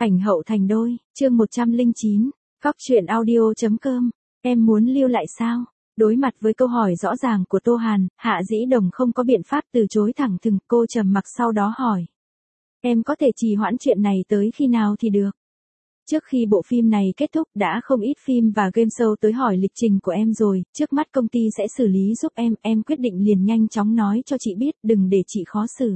Ảnh hậu thành đôi, chương 109, Cóc truyện audio.com, em muốn lưu lại sao? Đối mặt với câu hỏi rõ ràng của Tô Hàn, Hạ Dĩ Đồng không có biện pháp từ chối thẳng thừng, cô trầm mặc sau đó hỏi. Em có thể trì hoãn chuyện này tới khi nào thì được? Trước khi bộ phim này kết thúc đã không ít phim và game show tới hỏi lịch trình của em rồi, trước mắt công ty sẽ xử lý giúp em quyết định liền nhanh chóng nói cho chị biết, đừng để chị khó xử.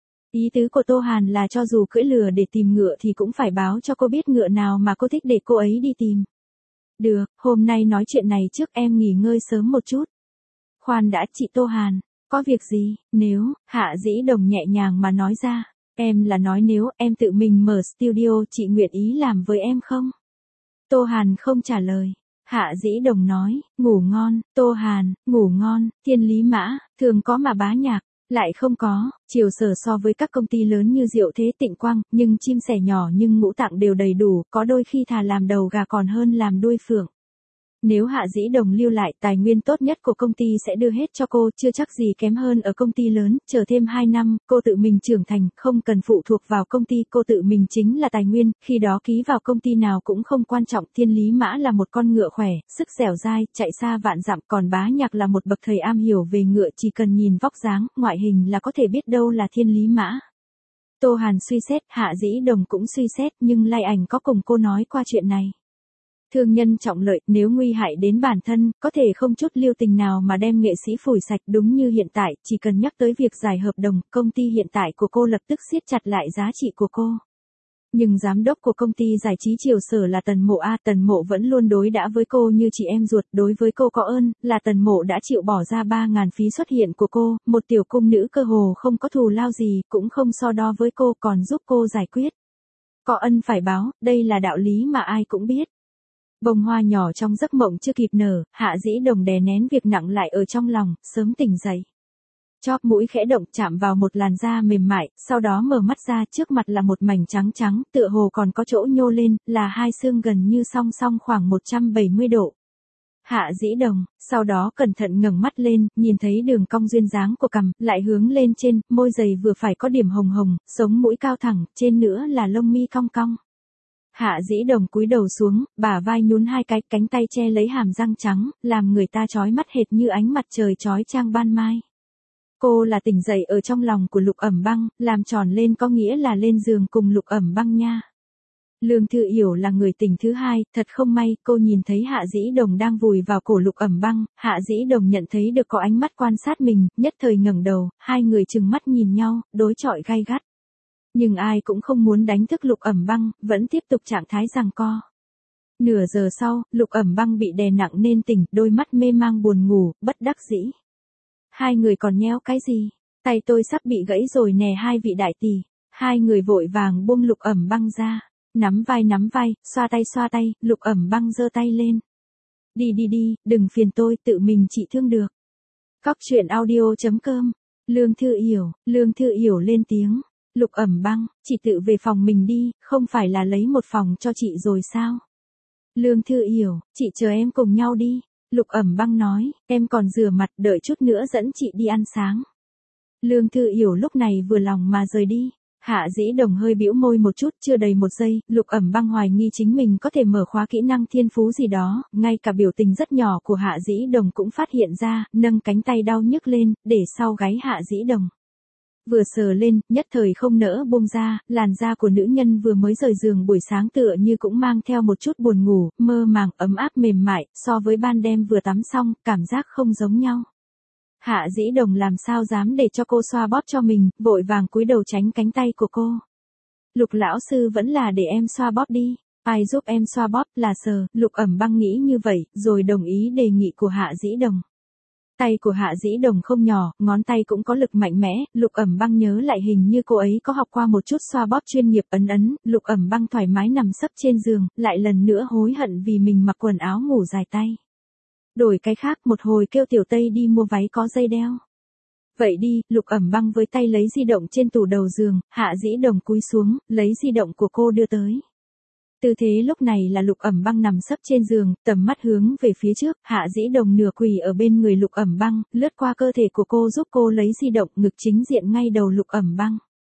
Ý tứ của Tô Hàn là cho dù cưỡi lừa để tìm ngựa thì cũng phải báo cho cô biết ngựa nào mà cô thích để cô ấy đi tìm. Được, hôm nay nói chuyện này trước, em nghỉ ngơi sớm một chút. Khoan đã, chị Tô Hàn, có việc gì? Nếu, Hạ Dĩ Đồng nhẹ nhàng mà nói ra, em là nói nếu em tự mình mở studio chị nguyện ý làm với em không? Tô Hàn không trả lời. Hạ Dĩ Đồng nói, ngủ ngon, Tô Hàn, ngủ ngon, Thiên Lý Mã, thường có mà bá nhạc. Lại không có, Triều Sở so với các công ty lớn như Diệu Thế Tịnh Quang, nhưng chim sẻ nhỏ nhưng ngũ tạng đều đầy đủ, có đôi khi thà làm đầu gà còn hơn làm đuôi phượng. Nếu Hạ Dĩ Đồng lưu lại, tài nguyên tốt nhất của công ty sẽ đưa hết cho cô, chưa chắc gì kém hơn ở công ty lớn, chờ thêm 2 năm, cô tự mình trưởng thành, không cần phụ thuộc vào công ty, cô tự mình chính là tài nguyên, khi đó ký vào công ty nào cũng không quan trọng. Thiên Lý Mã là một con ngựa khỏe, sức dẻo dai, chạy xa vạn dặm, còn Bá Nhạc là một bậc thầy am hiểu về ngựa, chỉ cần nhìn vóc dáng, ngoại hình là có thể biết đâu là Thiên Lý Mã. Tô Hàn suy xét, Hạ Dĩ Đồng cũng suy xét, nhưng Lai Ảnh có cùng cô nói qua chuyện này. Thương nhân trọng lợi, nếu nguy hại đến bản thân, có thể không chút lưu tình nào mà đem nghệ sĩ phủi sạch. Đúng như hiện tại, chỉ cần nhắc tới việc giải hợp đồng, công ty hiện tại của cô lập tức siết chặt lại giá trị của cô. Nhưng giám đốc của công ty giải trí Triều Sở là Tần Mộ A. Tần Mộ vẫn luôn đối đãi với cô như chị em ruột, đối với cô có ơn, là Tần Mộ đã chịu bỏ ra 3.000 phí xuất hiện của cô, một tiểu cung nữ cơ hồ không có thù lao gì, cũng không so đo với cô, còn giúp cô giải quyết. Có ân phải báo, đây là đạo lý mà ai cũng biết. Bông hoa nhỏ trong giấc mộng chưa kịp nở, Hạ Dĩ Đồng đè nén việc nặng lại ở trong lòng, sớm tỉnh dậy. Chóp mũi khẽ động chạm vào một làn da mềm mại, sau đó mở mắt ra, trước mặt là một mảnh trắng trắng, tựa hồ còn có chỗ nhô lên, là hai xương gần như song song khoảng 170 độ. Hạ Dĩ Đồng, sau đó cẩn thận ngẩng mắt lên, nhìn thấy đường cong duyên dáng của cằm, lại hướng lên trên, môi dày vừa phải có điểm hồng hồng, sống mũi cao thẳng, trên nữa là lông mi cong cong. Hạ Dĩ Đồng cúi đầu xuống, bả vai nhún hai cái, cánh tay che lấy hàm răng trắng, làm người ta chói mắt hệt như ánh mặt trời chói chang ban mai. Cô là tỉnh dậy ở trong lòng của Lục Ẩm Băng, làm tròn lên có nghĩa là lên giường cùng Lục Ẩm Băng nha. Lương Thư Yểu là người tỉnh thứ hai, thật không may, cô nhìn thấy Hạ Dĩ Đồng đang vùi vào cổ Lục Ẩm Băng, Hạ Dĩ Đồng nhận thấy được có ánh mắt quan sát mình, nhất thời ngẩng đầu, hai người trừng mắt nhìn nhau, đối chọi gay gắt. Nhưng ai cũng không muốn đánh thức Lục Ẩm Băng, vẫn tiếp tục trạng thái giằng co. Nửa giờ sau, Lục Ẩm Băng bị đè nặng nên tỉnh, đôi mắt mê mang buồn ngủ, bất đắc dĩ. Hai người còn nhéo cái gì? Tay tôi sắp bị gãy rồi nè hai vị đại tỷ. Hai người vội vàng buông Lục Ẩm Băng ra. Nắm vai, xoa tay, Lục Ẩm Băng giơ tay lên. Đi, đừng phiền tôi, tự mình trị thương được. Cóc truyện audio.com. Lương Thư Yểu lên tiếng. Lục Ẩm Băng, chị tự về phòng mình đi, không phải là lấy một phòng cho chị rồi sao? Lương Thư Yểu, chị chờ em cùng nhau đi. Lục Ẩm Băng nói, em còn rửa mặt, đợi chút nữa dẫn chị đi ăn sáng. Lương Thư Yểu lúc này vừa lòng mà rời đi. Hạ Dĩ Đồng hơi bĩu môi một chút, chưa đầy một giây, Lục Ẩm Băng hoài nghi chính mình có thể mở khóa kỹ năng thiên phú gì đó, ngay cả biểu tình rất nhỏ của Hạ Dĩ Đồng cũng phát hiện ra, nâng cánh tay đau nhức lên, để sau gáy Hạ Dĩ Đồng. Vừa sờ lên, nhất thời không nỡ buông ra, làn da của nữ nhân vừa mới rời giường buổi sáng tựa như cũng mang theo một chút buồn ngủ, mơ màng, ấm áp mềm mại, so với ban đêm vừa tắm xong, cảm giác không giống nhau. Hạ Dĩ Đồng làm sao dám để cho cô xoa bóp cho mình, vội vàng cúi đầu tránh cánh tay của cô. Lục lão sư vẫn là để em xoa bóp đi, ai giúp em xoa bóp là sờ, Lục Ẩm Băng nghĩ như vậy, rồi đồng ý đề nghị của Hạ Dĩ Đồng. Tay của Hạ Dĩ Đồng không nhỏ, ngón tay cũng có lực mạnh mẽ, Lục Ẩm Băng nhớ lại hình như cô ấy có học qua một chút xoa bóp chuyên nghiệp, ấn, Lục Ẩm Băng thoải mái nằm sấp trên giường, lại lần nữa hối hận vì mình mặc quần áo ngủ dài tay. Đổi cái khác, một hồi kêu Tiểu Tây đi mua váy có dây đeo. Vậy đi, Lục Ẩm Băng với tay lấy di động trên tủ đầu giường, Hạ Dĩ Đồng cúi xuống, lấy di động của cô đưa tới. Tư thế lúc này là Lục Ẩm Băng nằm sấp trên giường, tầm mắt hướng về phía trước, Hạ Dĩ Đồng nửa quỳ ở bên người Lục Ẩm Băng, lướt qua cơ thể của cô giúp cô lấy di động, ngực chính diện ngay đầu Lục Ẩm Băng.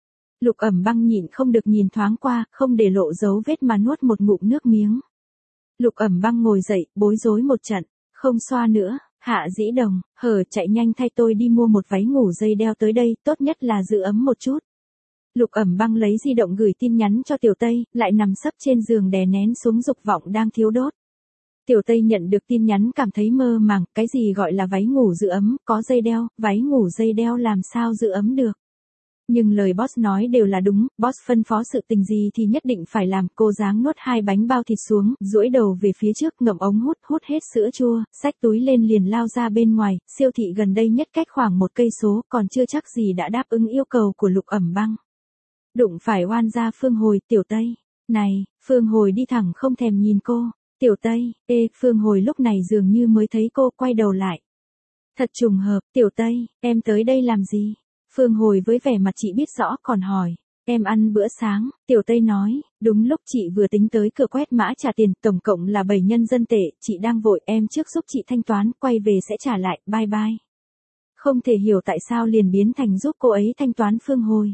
Lục Ẩm Băng nhịn không được nhìn thoáng qua, không để lộ dấu vết mà nuốt một ngụm nước miếng. Lục Ẩm Băng ngồi dậy, bối rối một trận, không xoa nữa. Hạ Dĩ Đồng, chạy nhanh thay tôi đi mua một váy ngủ dây đeo tới đây, tốt nhất là giữ ấm một chút. Lục Ẩm Băng lấy di động gửi tin nhắn cho Tiểu Tây, lại nằm sấp trên giường đè nén xuống dục vọng đang thiếu đốt. Tiểu Tây nhận được tin nhắn cảm thấy mơ màng, cái gì gọi là váy ngủ giữ ấm, có dây đeo, váy ngủ dây đeo làm sao giữ ấm được. Nhưng lời boss nói đều là đúng, boss phân phó sự tình gì thì nhất định phải làm. Cô giáng nuốt 2 bánh bao thịt xuống, duỗi đầu về phía trước, ngậm ống hút hết sữa chua, xách túi lên liền lao ra bên ngoài. Siêu thị gần đây nhất cách khoảng 1 cây số, còn chưa chắc gì đã đáp ứng yêu cầu của Lục Ẩm Băng. Đụng phải oan gia Phương Hồi. Tiểu Tây, này. Phương Hồi đi thẳng không thèm nhìn cô. Tiểu Tây, Phương Hồi lúc này dường như mới thấy cô, quay đầu lại. Thật trùng hợp. Tiểu Tây, em tới đây làm gì? Phương Hồi với vẻ mặt chị biết rõ còn hỏi. Em ăn bữa sáng. Tiểu Tây nói, đúng lúc chị vừa tính tới cửa quét mã trả tiền, tổng cộng là 7 nhân dân tệ, chị đang vội, em trước giúp chị thanh toán, quay về sẽ trả lại, bye bye. Không thể hiểu tại sao liền biến thành giúp cô ấy thanh toán. Phương Hồi.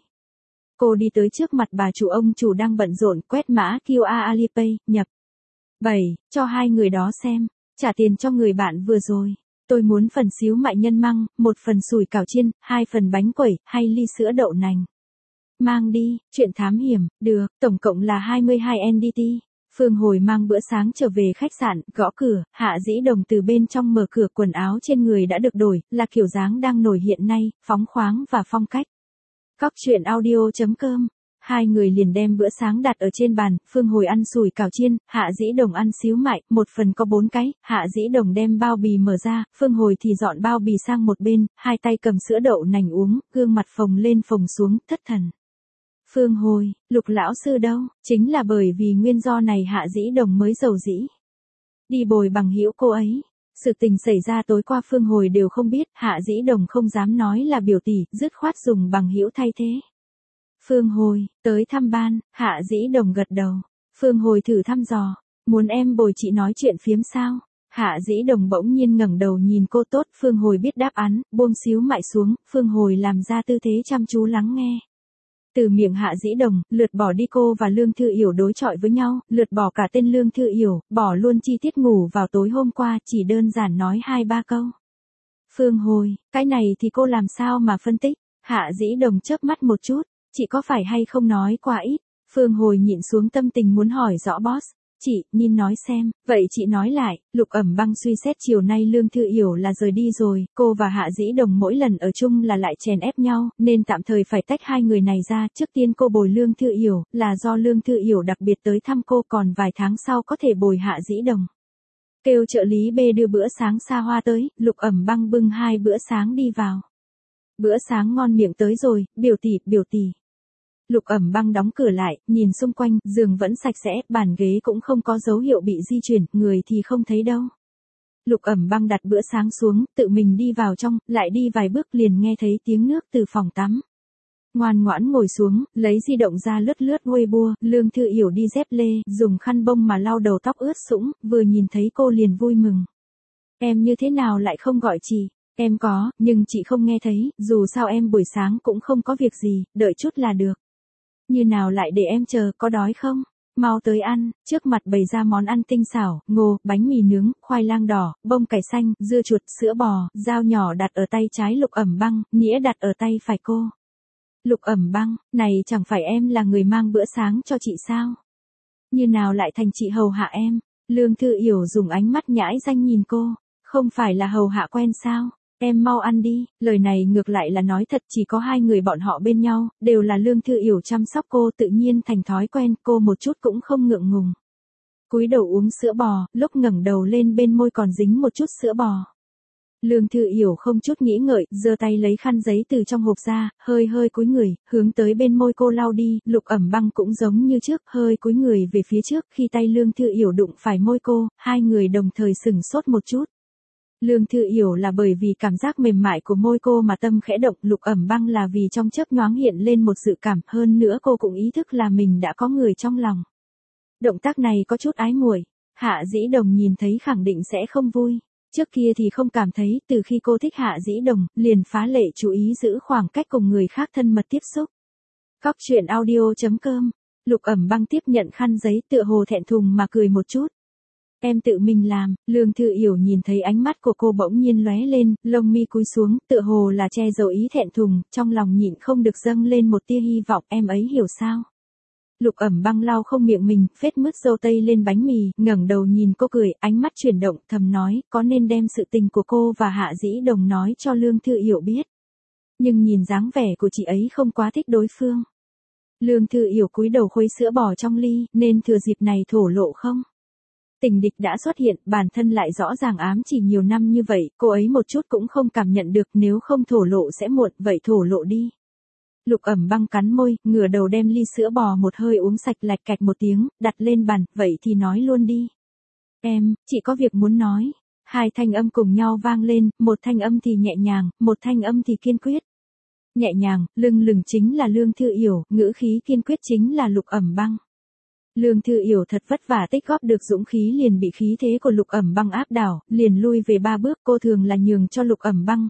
Cô đi tới trước mặt bà chủ, ông chủ đang bận rộn, quét mã QR Alipay, nhập 7, cho 2 người đó xem, trả tiền cho người bạn vừa rồi. Tôi muốn phần xíu mại nhân măng, 1 phần sủi cảo chiên, 2 phần bánh quẩy, hay ly sữa đậu nành. Mang đi, chuyện thám hiểm, được, tổng cộng là 22 NDT. Phương Hồi mang bữa sáng trở về khách sạn, gõ cửa, Hạ Dĩ Đồng từ bên trong mở cửa, quần áo trên người đã được đổi, là kiểu dáng đang nổi hiện nay, phóng khoáng và phong cách. Cóc truyện audio.com. Hai người liền đem bữa sáng đặt ở trên bàn, Phương Hồi ăn sủi cảo chiên, Hạ Dĩ Đồng ăn xíu mại, 1 phần có 4 cái, Hạ Dĩ Đồng đem bao bì mở ra, Phương Hồi thì dọn bao bì sang một bên, hai tay cầm sữa đậu nành uống, gương mặt phồng lên phồng xuống, thất thần. Phương Hồi, Lục lão sư đâu? Chính là bởi vì nguyên do này Hạ Dĩ Đồng mới dầu dĩ đi bồi bằng hữu cô ấy. Sự tình xảy ra tối qua Phương Hồi đều không biết, Hạ Dĩ Đồng không dám nói là biểu tỷ, dứt khoát dùng bằng hữu thay thế. Phương Hồi, tới thăm ban. Hạ Dĩ Đồng gật đầu. Phương Hồi thử thăm dò, muốn em bồi chị nói chuyện phiếm sao? Hạ Dĩ Đồng bỗng nhiên ngẩng đầu nhìn cô. Tốt. Phương Hồi biết đáp án, buông xíu mại xuống, Phương Hồi làm ra tư thế chăm chú lắng nghe. Từ miệng Hạ Dĩ Đồng, lượt bỏ đi cô và Lương Thư Yểu đối chọi với nhau, lượt bỏ cả tên Lương Thư Yểu, bỏ luôn chi tiết ngủ vào tối hôm qua, chỉ đơn giản nói 2-3 câu. Phương Hồi, cái này thì cô làm sao mà phân tích? Hạ Dĩ Đồng chớp mắt một chút, chị có phải hay không nói quá ít? Phương Hồi nhịn xuống tâm tình muốn hỏi rõ boss. Chị, nhìn nói xem, vậy chị nói lại. Lục Ẩm Băng suy xét chiều nay Lương Thư Yểu là rời đi rồi, cô và Hạ Dĩ Đồng mỗi lần ở chung là lại chèn ép nhau, nên tạm thời phải tách hai người này ra. Trước tiên cô bồi Lương Thư Yểu, là do Lương Thư Yểu đặc biệt tới thăm cô, còn vài tháng sau có thể bồi Hạ Dĩ Đồng. Kêu trợ lý B đưa bữa sáng xa hoa tới, Lục Ẩm Băng bưng 2 bữa sáng đi vào. Bữa sáng ngon miệng tới rồi, biểu tỷ. Lục Ẩm Băng đóng cửa lại, nhìn xung quanh, giường vẫn sạch sẽ, bàn ghế cũng không có dấu hiệu bị di chuyển, người thì không thấy đâu. Lục Ẩm Băng đặt bữa sáng xuống, tự mình đi vào trong, lại đi vài bước liền nghe thấy tiếng nước từ phòng tắm. Ngoan ngoãn ngồi xuống, lấy di động ra lướt Weibo, Lương Thư Yểu đi dép lê, dùng khăn bông mà lau đầu tóc ướt sũng, vừa nhìn thấy cô liền vui mừng. Em như thế nào lại không gọi chị? Em có, nhưng chị không nghe thấy, dù sao em buổi sáng cũng không có việc gì, đợi chút là được. Như nào lại để em chờ, có đói không? Mau tới ăn. Trước mặt bày ra món ăn tinh xảo, ngô, bánh mì nướng, khoai lang đỏ, bông cải xanh, dưa chuột, sữa bò, dao nhỏ đặt ở tay trái Lục Ẩm Băng, nĩa đặt ở tay phải cô. Lục Ẩm Băng, này chẳng phải em là người mang bữa sáng cho chị sao? Như nào lại thành chị hầu hạ em? Lương Thư Yểu dùng ánh mắt nhãi danh nhìn cô. Không phải là hầu hạ quen sao? Em mau ăn đi. Lời này ngược lại là nói thật, chỉ có 2 người bọn họ bên nhau, đều là Lương Thư Yểu chăm sóc cô, tự nhiên thành thói quen, cô một chút cũng không ngượng ngùng. Cúi đầu uống sữa bò, lúc ngẩng đầu lên bên môi còn dính một chút sữa bò. Lương Thư Yểu không chút nghĩ ngợi, giơ tay lấy khăn giấy từ trong hộp ra, hơi cúi người, hướng tới bên môi cô lau đi. Lục Ẩm Băng cũng giống như trước, hơi cúi người về phía trước, khi tay Lương Thư Yểu đụng phải môi cô, 2 người đồng thời sửng sốt một chút. Lương Thư Yểu là bởi vì cảm giác mềm mại của môi cô mà tâm khẽ động, Lục Ẩm Băng là vì trong chớp nhoáng hiện lên một dự cảm, hơn nữa cô cũng ý thức là mình đã có người trong lòng. Động tác này có chút ái muội. Hạ Dĩ Đồng nhìn thấy khẳng định sẽ không vui. Trước kia thì không cảm thấy, từ khi cô thích Hạ Dĩ Đồng, liền phá lệ chú ý giữ khoảng cách cùng người khác thân mật tiếp xúc. Cóc truyện audio.com. Lục Ẩm Băng tiếp nhận khăn giấy tựa hồ thẹn thùng mà cười một chút. Em tự mình làm. Lương Thư Yểu nhìn thấy ánh mắt của cô bỗng nhiên lóe lên, lông mi cúi xuống, tựa hồ là che giấu ý thẹn thùng, trong lòng nhịn không được dâng lên một tia hy vọng, em ấy hiểu sao. Lục Ẩm Băng lau không miệng mình, phết mứt dâu tây lên bánh mì, ngẩng đầu nhìn cô cười, ánh mắt chuyển động, thầm nói, có nên đem sự tình của cô và Hạ Dĩ Đồng nói cho Lương Thư Yểu biết. Nhưng nhìn dáng vẻ của chị ấy không quá thích đối phương. Lương Thư Yểu cúi đầu khuấy sữa bò trong ly, nên thừa dịp này thổ lộ không? Tình địch đã xuất hiện, bản thân lại rõ ràng ám chỉ nhiều năm như vậy, cô ấy một chút cũng không cảm nhận được, nếu không thổ lộ sẽ muộn, vậy thổ lộ đi. Lục Ẩm Băng cắn môi, ngửa đầu đem ly sữa bò một hơi uống sạch, lạch cạch một tiếng, đặt lên bàn, vậy thì nói luôn đi. Em, chị có việc muốn nói. Hai thanh âm cùng nhau vang lên, một thanh âm thì nhẹ nhàng, một thanh âm thì kiên quyết. Nhẹ nhàng, lưng lừng chính là Lương Thư Yểu, ngữ khí kiên quyết chính là Lục Ẩm Băng. Lương Thư Yểu thật vất vả tích góp được dũng khí liền bị khí thế của Lục Ẩm Băng áp đảo, liền lui về 3 bước, cô thường là nhường cho Lục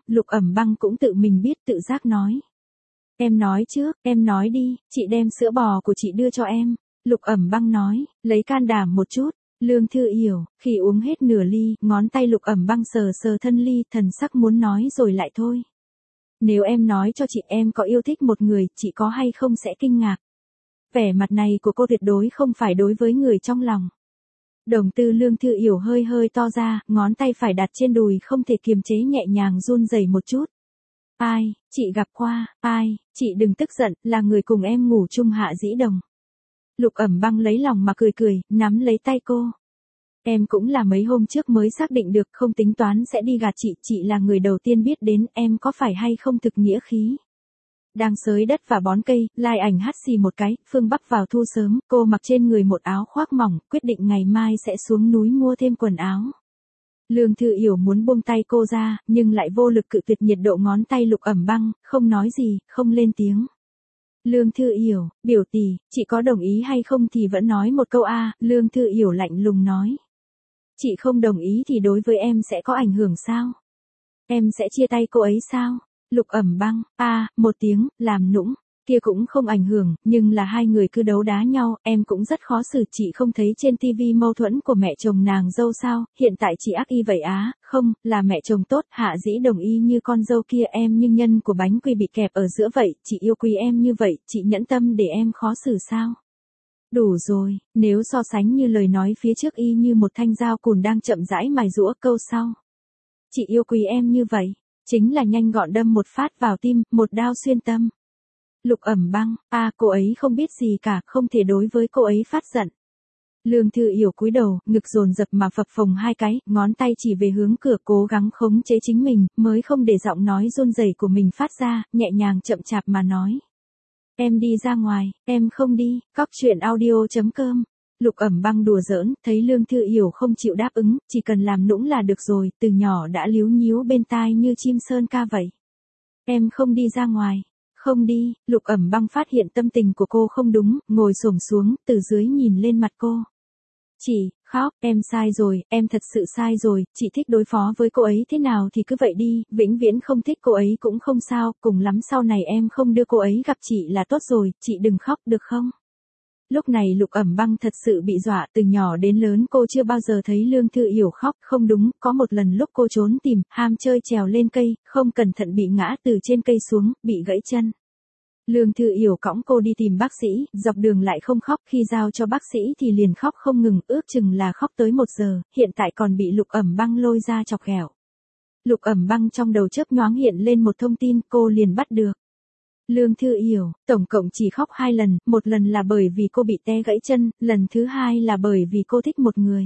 Ẩm Băng cũng tự mình biết tự giác nói. Em nói trước, em nói đi, chị đem sữa bò của chị đưa cho em. Lục Ẩm Băng nói, lấy can đảm một chút. Lương Thư Yểu, khi uống hết nửa ly, ngón tay Lục Ẩm Băng sờ sờ thân ly, thần sắc muốn nói rồi lại thôi. Nếu em nói cho chị em có yêu thích một người, chị có hay không sẽ kinh ngạc. Vẻ mặt này của cô tuyệt đối không phải đối với người trong lòng. Đồng tử Lương Thư Yểu hơi hơi to ra, ngón tay phải đặt trên đùi không thể kiềm chế nhẹ nhàng run rẩy một chút. Ai, chị gặp qua, ai, chị đừng tức giận, là người cùng em ngủ chung Hạ Dĩ Đồng. Lục Ẩm Băng lấy lòng mà cười cười, nắm lấy tay cô. Em cũng là mấy hôm trước mới xác định được, không tính toán sẽ đi gạt chị là người đầu tiên biết đến, em có phải hay không thực nghĩa khí. Đang xới đất và bón cây, Lai Ảnh hắt xì một cái, phương Bắc vào thu sớm, cô mặc trên người một áo khoác mỏng, quyết định ngày mai sẽ xuống núi mua thêm quần áo. Lương Thư Yểu muốn buông tay cô ra, nhưng lại vô lực cự tuyệt nhiệt độ ngón tay Lục Ẩm Băng, không nói gì, không lên tiếng. Lương Thư Yểu, biểu tỷ, chị có đồng ý hay không thì vẫn nói một câu a. Lương Thư Yểu lạnh lùng nói. Chị không đồng ý thì đối với em sẽ có ảnh hưởng sao? Em sẽ chia tay cô ấy sao? Lục Ẩm Băng, một tiếng, làm nũng, kia cũng không ảnh hưởng, nhưng là hai người cứ đấu đá nhau, em cũng rất khó xử, chị không thấy trên tivi mâu thuẫn của mẹ chồng nàng dâu sao, hiện tại chị ác y vậy á, không, là mẹ chồng tốt, Hạ Dĩ Đồng y như con dâu kia em nhưng nhân của bánh quy bị kẹp ở giữa vậy, chị yêu quý em như vậy, chị nhẫn tâm để em khó xử sao? Đủ rồi, nếu so sánh như lời nói phía trước y như một thanh dao cùn đang chậm rãi mài giũa câu sau. Chị yêu quý em như vậy. Chính là nhanh gọn đâm một phát vào tim, một đao xuyên tâm. Lục Ẩm Băng, cô ấy không biết gì cả, không thể đối với cô ấy phát giận. Lương Thư Yểu cúi đầu, ngực dồn dập mà phập phồng hai cái, ngón tay chỉ về hướng cửa cố gắng khống chế chính mình, mới không để giọng nói run rẩy của mình phát ra, nhẹ nhàng chậm chạp mà nói. Em đi ra ngoài, em không đi, cóc truyện audio.com. Lục Ẩm Băng đùa giỡn, thấy Lương Thư Yểu không chịu đáp ứng, chỉ cần làm nũng là được rồi, từ nhỏ đã líu nhíu bên tai như chim sơn ca vậy. Em không đi ra ngoài, không đi. Lục Ẩm Băng phát hiện tâm tình của cô không đúng, ngồi xổm xuống, từ dưới nhìn lên mặt cô. Chị, khóc, em sai rồi, em thật sự sai rồi, chị thích đối phó với cô ấy thế nào thì cứ vậy đi, vĩnh viễn không thích cô ấy cũng không sao, cùng lắm sau này em không đưa cô ấy gặp chị là tốt rồi, chị đừng khóc được không? Lúc này Lục Ẩm Băng thật sự bị dọa, từ nhỏ đến lớn cô chưa bao giờ thấy Lương Thư Yểu khóc, không đúng, có một lần lúc cô trốn tìm, ham chơi trèo lên cây, không cẩn thận bị ngã từ trên cây xuống, bị gãy chân. Lương Thư Yểu cõng cô đi tìm bác sĩ, dọc đường lại không khóc, khi giao cho bác sĩ thì liền khóc không ngừng, ước chừng là khóc tới 1 giờ, hiện tại còn bị Lục Ẩm Băng lôi ra chọc ghẹo. Lục Ẩm Băng trong đầu chớp nhoáng hiện lên một thông tin, cô liền bắt được. Lương Thư Yểu, tổng cộng chỉ khóc 2 lần, một lần là bởi vì cô bị té gãy chân, lần thứ hai là bởi vì cô thích một người.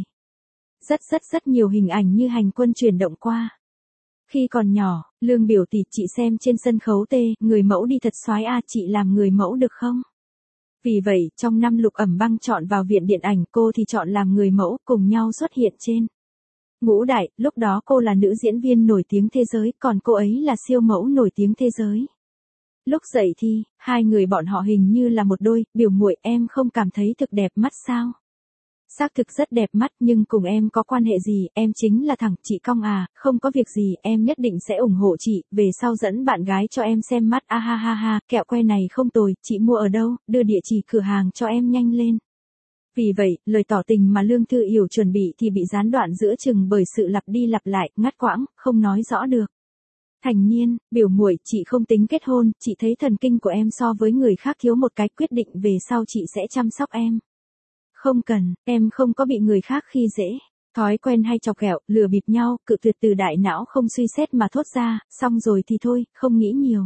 Rất nhiều hình ảnh như hành quân chuyển động qua. Khi còn nhỏ, Lương biểu tỷ chị xem trên sân khấu người mẫu đi thật soái chị làm người mẫu được không? Vì vậy, trong năm Lục Ẩm Băng chọn vào viện điện ảnh cô thì chọn làm người mẫu cùng nhau xuất hiện trên Ngũ Đại, lúc đó cô là nữ diễn viên nổi tiếng thế giới, còn cô ấy là siêu mẫu nổi tiếng thế giới. Lúc dậy thì, hai người bọn họ hình như là một đôi, biểu muội em không cảm thấy thực đẹp mắt sao? Xác thực rất đẹp mắt nhưng cùng em có quan hệ gì, em chính là thẳng, chị cong à, không có việc gì, em nhất định sẽ ủng hộ chị, về sau dẫn bạn gái cho em xem mắt, a ha ha ha, kẹo que này không tồi, chị mua ở đâu, đưa địa chỉ cửa hàng cho em nhanh lên. Vì vậy, lời tỏ tình mà Lương Thư Yểu chuẩn bị thì bị gián đoạn giữa chừng bởi sự lặp đi lặp lại, ngắt quãng, không nói rõ được. Thành Niên, biểu muội, chị không tính kết hôn, chị thấy thần kinh của em so với người khác thiếu một cái, quyết định về sau chị sẽ chăm sóc em. Không cần, em không có bị người khác khi dễ. Thói quen hay chọc ghẹo, lừa bịp nhau, cự tuyệt từ đại não không suy xét mà thốt ra, xong rồi thì thôi, không nghĩ nhiều.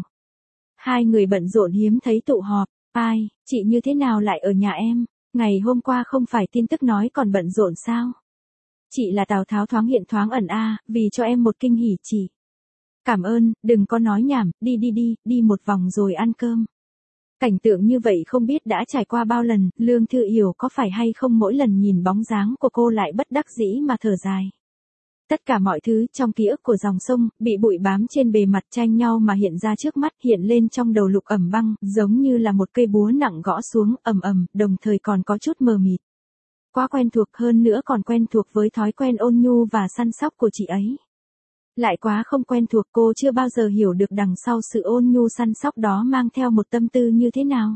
Hai người bận rộn hiếm thấy tụ họp, ai, chị như thế nào lại ở nhà em? Ngày hôm qua không phải tin tức nói còn bận rộn sao? Chị là Tào Tháo thoáng hiện thoáng ẩn a, vì cho em một kinh hỉ chị. Cảm ơn, đừng có nói nhảm, đi một vòng rồi ăn cơm. Cảnh tượng như vậy không biết đã trải qua bao lần, Lương Thư Yểu có phải hay không mỗi lần nhìn bóng dáng của cô lại bất đắc dĩ mà thở dài. Tất cả mọi thứ trong ký ức của dòng sông, bị bụi bám trên bề mặt tranh nhau mà hiện ra trước mắt, hiện lên trong đầu Lục Ẩm Băng, giống như là một cây búa nặng gõ xuống, ầm ầm, đồng thời còn có chút mờ mịt. Quá quen thuộc, hơn nữa còn quen thuộc với thói quen ôn nhu và săn sóc của chị ấy. Lại quá không quen thuộc, cô chưa bao giờ hiểu được đằng sau sự ôn nhu săn sóc đó mang theo một tâm tư như thế nào.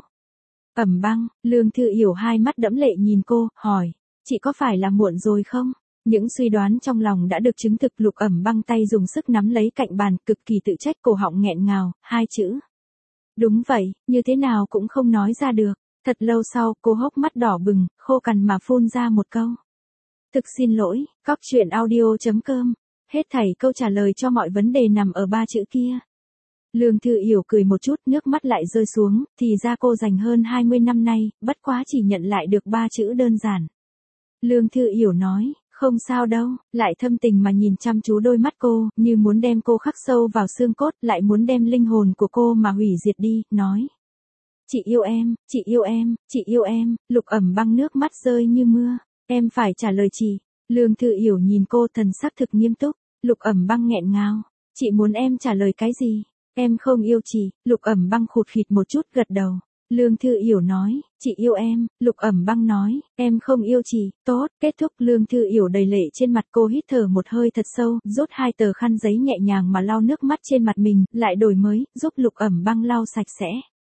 Ẩm Băng, Lương Thư Yểu hai mắt đẫm lệ nhìn cô, hỏi, chị có phải là muộn rồi không? Những suy đoán trong lòng đã được chứng thực. Lục Ẩm Băng tay dùng sức nắm lấy cạnh bàn, cực kỳ tự trách, cổ họng nghẹn ngào, hai chữ. Đúng vậy, như thế nào cũng không nói ra được. Thật lâu sau, cô hốc mắt đỏ bừng, khô cằn mà phun ra một câu. Thực xin lỗi, coctruyện.audio.com. Hết thảy câu trả lời cho mọi vấn đề nằm ở ba chữ kia. Lương Thư Yểu cười một chút, nước mắt lại rơi xuống, thì ra cô dành hơn 20 năm nay, bất quá chỉ nhận lại được ba chữ đơn giản. Lương Thư Yểu nói, không sao đâu, lại thâm tình mà nhìn chăm chú đôi mắt cô, như muốn đem cô khắc sâu vào xương cốt, lại muốn đem linh hồn của cô mà hủy diệt đi, nói. Chị yêu em, chị yêu em, chị yêu em. Lục Ẩm Băng nước mắt rơi như mưa. Em phải trả lời chị. Lương Thư Yểu nhìn cô, thần sắc thực nghiêm túc. Lục Ẩm Băng nghẹn ngào. Chị muốn em trả lời cái gì? Em không yêu chị. Lục Ẩm Băng khụt khịt một chút, gật đầu. Lương Thư Yểu nói, chị yêu em. Lục Ẩm Băng nói, em không yêu chị. Tốt, kết thúc. Lương Thư Yểu đầy lệ trên mặt, cô hít thở một hơi thật sâu, rút hai tờ khăn giấy nhẹ nhàng mà lau nước mắt trên mặt mình, lại đổi mới, giúp Lục Ẩm Băng lau sạch sẽ.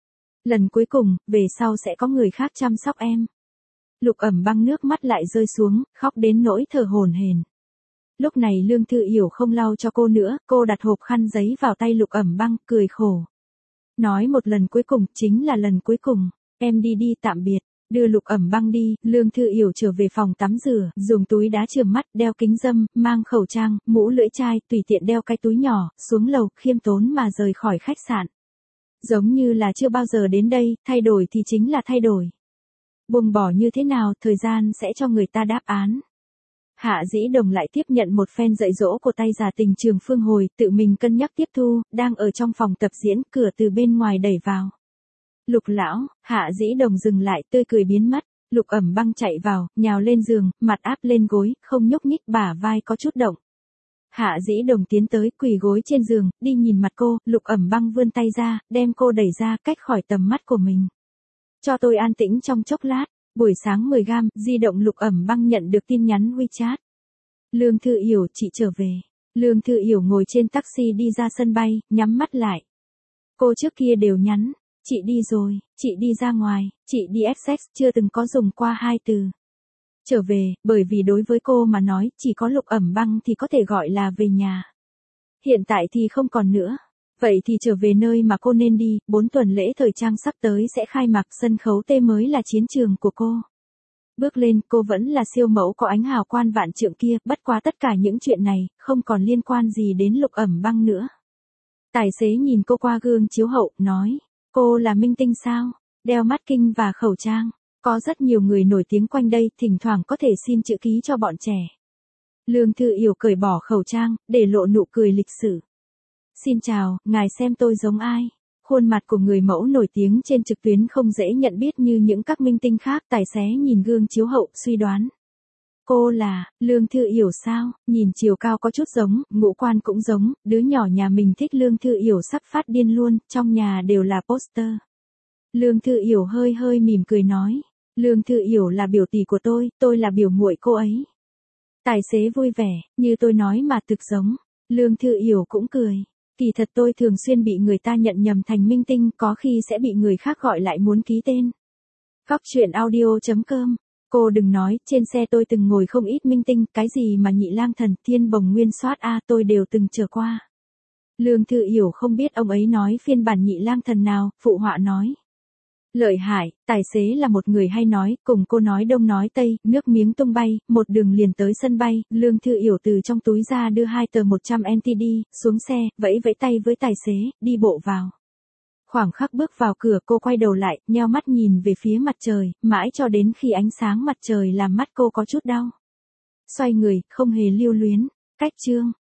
Lần cuối cùng, về sau sẽ có người khác chăm sóc em. Lục Ẩm Băng nước mắt lại rơi xuống, khóc đến nỗi thở hổn hển. Lúc này Lương Thư Yểu không lau cho cô nữa, cô đặt hộp khăn giấy vào tay Lục Ẩm Băng, cười khổ. Nói một lần cuối cùng, chính là lần cuối cùng. Em đi đi, tạm biệt. Đưa Lục Ẩm Băng đi, Lương Thư Yểu trở về phòng tắm rửa, dùng túi đá chườm mắt, đeo kính râm, mang khẩu trang, mũ lưỡi chai, tùy tiện đeo cái túi nhỏ, xuống lầu, khiêm tốn mà rời khỏi khách sạn. Giống như là chưa bao giờ đến đây, thay đổi thì chính là thay đổi. Buông bỏ như thế nào, thời gian sẽ cho người ta đáp án. Hạ Dĩ Đồng lại tiếp nhận một phen dạy dỗ của tay giả tình Trường Phương Hồi, tự mình cân nhắc tiếp thu, đang ở trong phòng tập diễn, cửa từ bên ngoài đẩy vào. Lục lão, Hạ Dĩ Đồng dừng lại, tươi cười biến mất. Lục Ẩm Băng chạy vào, nhào lên giường, mặt áp lên gối, không nhúc nhích, bả vai có chút động. Hạ Dĩ Đồng tiến tới, quỳ gối trên giường, đi nhìn mặt cô. Lục Ẩm Băng vươn tay ra, đem cô đẩy ra, cách khỏi tầm mắt của mình. Cho tôi an tĩnh trong chốc lát. Buổi sáng 10 gam, di động Lục Ẩm Băng nhận được tin nhắn WeChat. Lương Thư Yểu, chị trở về. Lương Thư Yểu ngồi trên taxi đi ra sân bay, nhắm mắt lại. Cô trước kia đều nhắn, chị đi rồi, chị đi ra ngoài, chị đi XX, chưa từng có dùng qua hai từ. Trở về, bởi vì đối với cô mà nói, chỉ có Lục Ẩm Băng thì có thể gọi là về nhà. Hiện tại thì không còn nữa. Vậy thì trở về nơi mà cô nên đi, 4 tuần lễ thời trang sắp tới sẽ khai mạc, sân khấu T mới là chiến trường của cô. Bước lên, cô vẫn là siêu mẫu có ánh hào quang vạn trượng kia, bất quá tất cả những chuyện này, không còn liên quan gì đến Lục Ẩm Băng nữa. Tài xế nhìn cô qua gương chiếu hậu, nói, cô là minh tinh sao, đeo mắt kinh và khẩu trang, có rất nhiều người nổi tiếng quanh đây, thỉnh thoảng có thể xin chữ ký cho bọn trẻ. Lương Thư Yểu cởi bỏ khẩu trang, để lộ nụ cười lịch sử. Xin chào, ngài xem tôi giống ai? Khuôn mặt của người mẫu nổi tiếng trên trực tuyến không dễ nhận biết như những các minh tinh khác. Tài xế nhìn gương chiếu hậu, suy đoán. Cô là, Lương Thư Yểu sao? Nhìn chiều cao có chút giống, ngũ quan cũng giống, đứa nhỏ nhà mình thích Lương Thư Yểu sắp phát điên luôn, trong nhà đều là poster. Lương Thư Yểu hơi hơi mỉm cười nói. Lương Thư Yểu là biểu tỷ của tôi là biểu muội cô ấy. Tài xế vui vẻ, như tôi nói mà thực giống. Lương Thư Yểu cũng cười. Kỳ thật tôi thường xuyên bị người ta nhận nhầm thành minh tinh, có khi sẽ bị người khác gọi lại muốn ký tên. Góc truyện audio.com. Cô đừng nói, trên xe tôi từng ngồi không ít minh tinh, cái gì mà Nhị Lang Thần, Thiên Bồng Nguyên Soát a, tôi đều từng chờ qua. Lương Thư Yểu không biết ông ấy nói phiên bản Nhị Lang Thần nào, phụ họa nói. Lợi hại, tài xế là một người hay nói, cùng cô nói đông nói tây, nước miếng tung bay, một đường liền tới sân bay, Lương Thư Yểu từ trong túi ra đưa 2 tờ 100 NTD, xuống xe, vẫy vẫy tay với tài xế, đi bộ vào. Khoảng khắc bước vào cửa cô quay đầu lại, nheo mắt nhìn về phía mặt trời, mãi cho đến khi ánh sáng mặt trời làm mắt cô có chút đau. Xoay người, không hề lưu luyến, cách chương.